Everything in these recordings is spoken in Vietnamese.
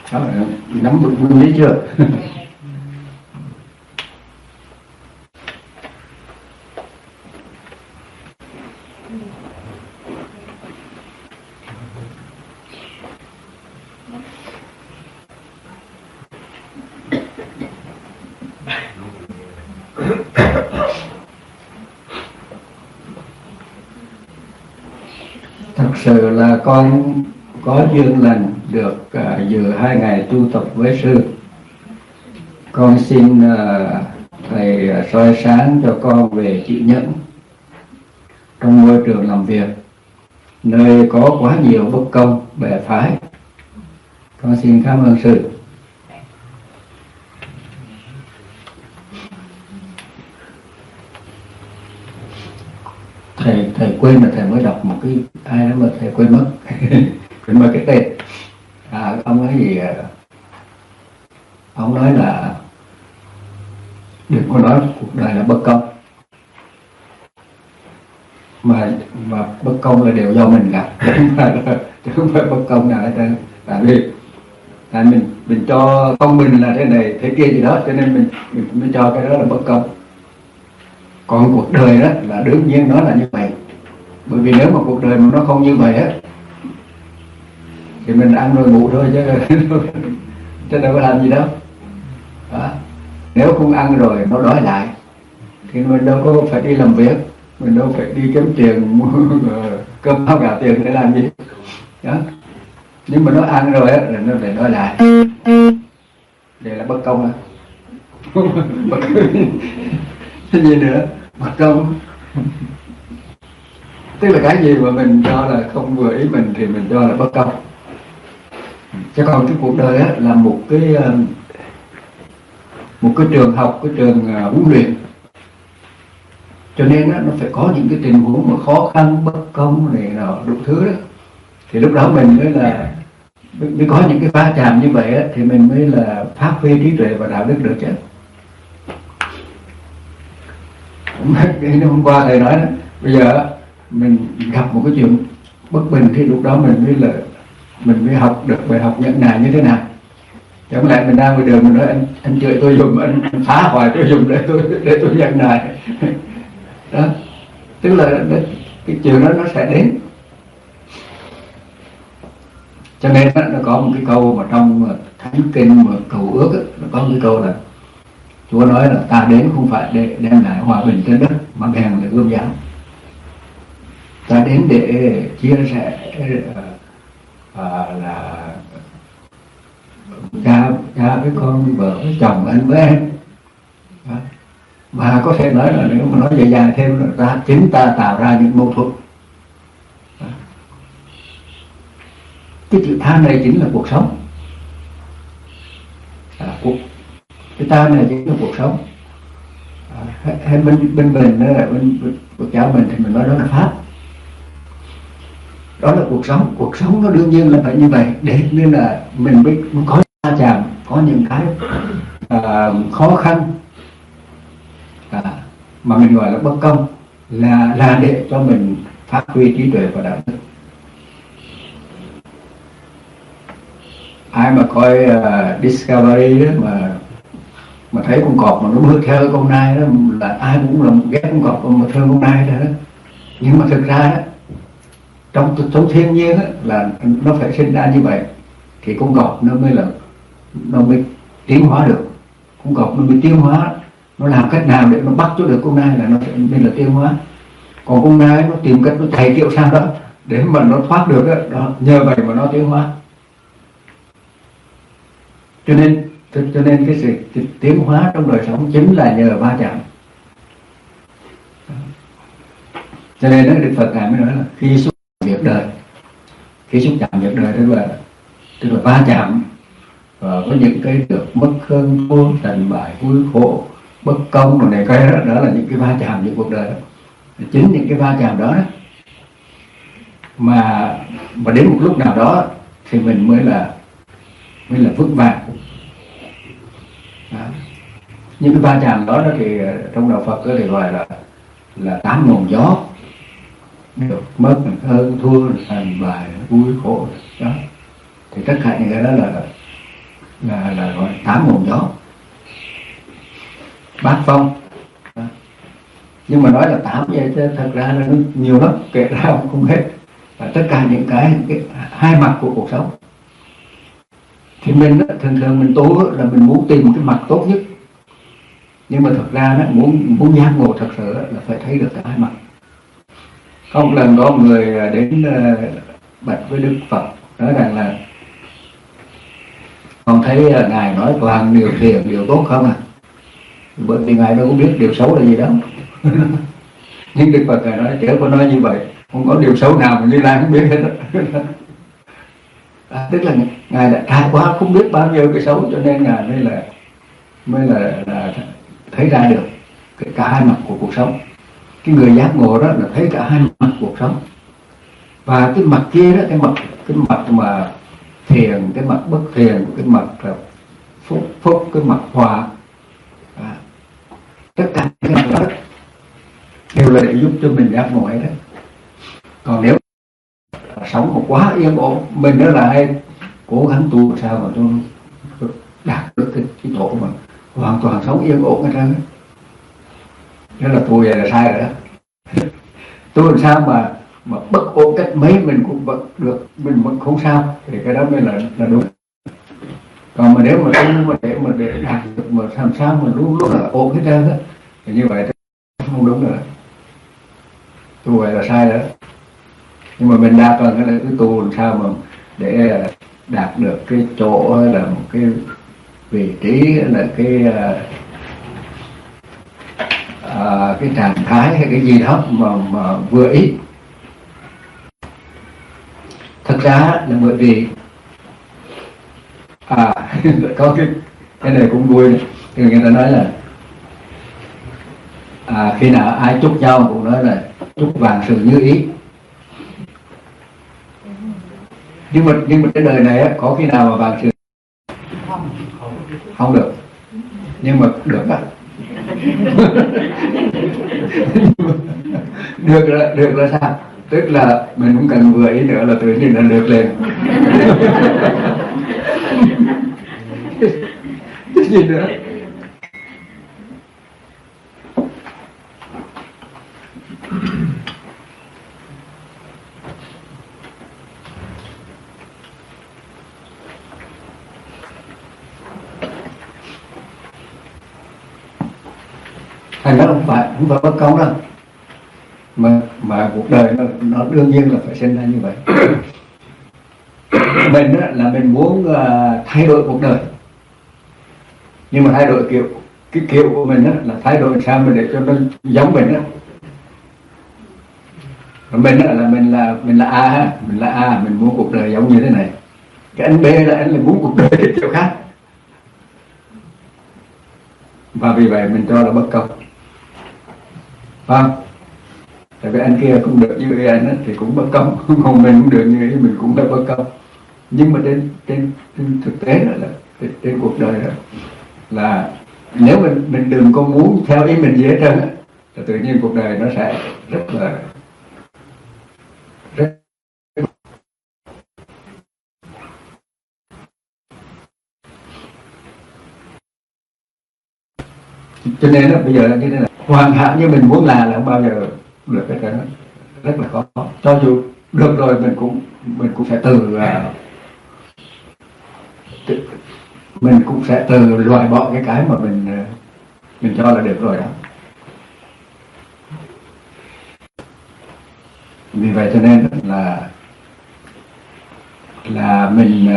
Đó, nắm vững nguyên lý chưa? Thật sự là con có duyên lành được dự 2 ngày tu tập với sư. Con xin thầy soi sáng cho con về chịu nhẫn trong môi trường làm việc, nơi có quá nhiều bất công bè phái. Con xin cảm ơn sư. Thầy quên là thầy mới đọc một cái ai đó mà thầy quên mất quên mất cái tên. Ông nói gì, ông nói là đừng có nói cuộc đời là bất công, mà bất công là đều do mình gặp chứ không phải bất công nào hết trơn. Tại mình cho công mình là thế này thế kia gì đó, cho nên mình mới cho cái đó là bất công. Còn cuộc đời đó là đương nhiên nó là như vậy. Bởi vì nếu mà cuộc đời mà nó không như vậy á thì mình ăn rồi ngủ thôi chứ đâu có làm gì đâu. Đó. Nếu không ăn rồi nó đói lại thì mình đâu có phải đi làm việc, mình đâu phải đi kiếm tiền mua cơm áo gạo tiền để làm gì. Đó. Nhưng mà nó ăn rồi á là nó lại đói lại. Đây là bất công. Bất cái gì nữa? Bất công. Tức là cái gì mà mình cho là không vừa ý mình thì mình cho là bất công. Chứ còn cái cuộc đời á là một cái trường học, cái trường huấn luyện. Cho nên á, nó phải có những cái tình huống mà khó khăn, bất công này nào đủ thứ đó. Thì lúc đó mình mới có những cái va chạm như vậy á, thì mình mới là phát huy trí tuệ và đạo đức được chứ. Hôm qua thầy nói đó, bây giờ mình gặp một cái chuyện bất bình thì lúc đó mình mới học được bài học nhẫn nại như thế nào. Chẳng lẽ mình đang ngoài đường mình nói anh chửi tôi dùng, anh phá hoại tôi dùng để tôi nhẫn nại. Đó. Tức là cái chuyện đó nó sẽ đến. Cho nên nó có một cái câu mà trong Thánh Kinh mà Cầu Ước đó, nó có một cái câu là Chúa nói là ta đến không phải để đem lại hòa bình trên đất mà bèn là gươm giáo. Ta đến để chia sẻ là cha với con, vợ với chồng, anh với em. Đó. Và có thể nói là nếu mà nói dài thêm là chính ta tạo ra những mâu thuẫn. Đó. Cái chữ tha này chính là cuộc sống. Cái ta này chính là cuộc sống. Hay bên mình đó là bên Phật giáo mình thì mình nói đó là pháp. Đó là cuộc sống nó đương nhiên là phải như vậy, để nên là mình mới có va chạm, có những cái khó khăn mà mình gọi là bất công, là để cho mình phát huy trí tuệ và đạo đức. Ai mà coi Discovery đó mà thấy con cọp mà nó bước theo con nai đó là ai cũng là ghét con cọp mà thương con nai đó. Nhưng mà thực ra đó, trong thiên nhiên đó, là nó phải sinh ra như vậy thì con cọp nó mới tiến hóa được. Con cọp nó mới tiến hóa, nó làm cách nào để nó bắt cho được con nai là nó nên là tiến hóa. Còn con nai nó tìm cách nó chạy kiểu sao đó để mà nó thoát được đó, nhờ vậy mà nó tiến hóa. Cho nên cái sự tiến hóa trong đời sống chính là nhờ va chạm. Cho nên đó, Đức Phật ngài mới nói là khi xúc chạm việc đời, tức là va chạm và có những cái được mất hơn thua, thành bại, vui khổ, bất công rồi này cái đó là những cái va chạm trong cuộc đời đó. Chính những cái va chạm đó mà đến một lúc nào đó thì mình mới là vững vàng. Những cái va chạm đó thì trong đạo Phật thì gọi là 8 nguồn gió, được mất, hơn thua, thành bại, vui khổ đó. Thì tất cả những cái đó là gọi 8 nguồn gió, bát phong. Nhưng mà nói là 8 vậy chứ thật ra là nó nhiều lắm, kể ra không hết. Và tất cả những cái hai mặt của cuộc sống. Thì mình thường thường mình tu là mình muốn tìm cái mặt tốt nhất, nhưng mà thật ra nó muốn giác ngộ thật sự là phải thấy được cả hai mặt. Có một lần có một người đến bạch với Đức Phật nói rằng là con thấy ngài nói toàn điều thiện điều tốt không à, bởi vì ngài đâu có biết điều xấu là gì đâu. Nhưng Đức Phật ngài nói chớ có nói như vậy, không có điều xấu nào mà Như Lai không biết hết. Tức là ngài đã trải qua không biết bao nhiêu cái xấu, cho nên ngài mới là thấy ra được cả hai mặt của cuộc sống. Cái người giác ngộ đó là thấy cả hai mặt cuộc sống. Và cái mặt kia đó, cái mặt mà thiền, cái mặt bất thiền, cái mặt phúc, cái mặt hòa, tất cả cái mặt đó đều là để giúp cho mình giác ngộ ấy đó. Còn nếu sống một quá yên ổn, mình đó là hay cố gắng tu sao mà tôi đạt được cái chỗ mà hoàn toàn sống yên ổn hết trơn. Đó là tu vậy là sai rồi đó. Tu làm sao mà bất ổn cách mấy mình cũng vẫn được, mình vẫn không sao, thì cái đó mới là đúng. Còn mà nếu mà để đạt được mà làm sao mà luôn luôn là ổn hết trơn á, thì như vậy không đúng rồi. Tu vậy là sai đó. Nhưng mà mình đa phần là cứ tu làm sao mà để đạt được cái chỗ là một cái vị trí, là cái trạng thái hay cái gì đó mà vừa ý. Thật ra là bởi vì có cái này cũng vui này. Thì người ta nói là khi nào ai chúc nhau cũng nói là chúc vạn sự như ý. Nhưng mà cái đời này có khi nào mà vạn sự không được, nhưng mà được đó. được là sao? Tức là mình cũng cần vừa ý nữa là tự nhiên là được lên. Cái gì nữa? Thành ra không phải bất công đâu, mà cuộc đời nó đương nhiên là phải sinh ra như vậy. Mình là mình muốn thay đổi cuộc đời, nhưng mà thay đổi cái kiểu của mình là thay đổi sao mà để cho nó giống mình á. Mình là A, mình muốn cuộc đời giống như thế này. Cái anh B là anh muốn cuộc đời kiểu khác, và vì vậy mình cho là bất công. Vâng, tại vì anh kia cũng được như anh ấy, thì cũng bất công, còn mình cũng được như ý mình cũng là bất công. Nhưng mà trên thực tế là trên cuộc đời đó là nếu mình đừng có muốn theo ý mình gì hết trơn, thì tự nhiên cuộc đời nó sẽ rất cho nên đó, bây giờ là như thế này, hoàn hảo như mình muốn là không bao giờ được cái trơn, rất là khó. Cho dù được rồi mình cũng sẽ mình cũng sẽ từ loại bỏ cái mà mình cho là được rồi đó. Vì vậy cho nên là mình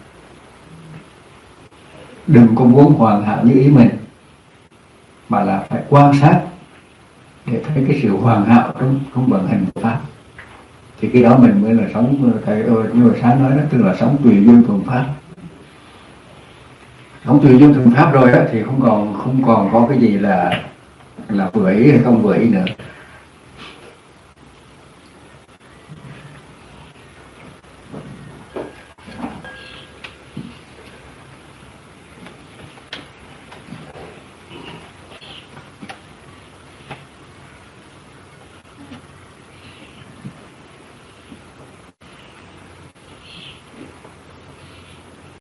đừng có muốn hoàn hảo như ý mình, mà là phải quan sát để thấy cái sự hoàn hảo trong vận hành của pháp. Thì cái đó mình mới là sống thầy như mà sáng nói đó, tức là sống tùy duyên thuận pháp. Sống tùy duyên thuận pháp rồi đó thì không còn có cái gì là vừa ý hay không vừa ý nữa.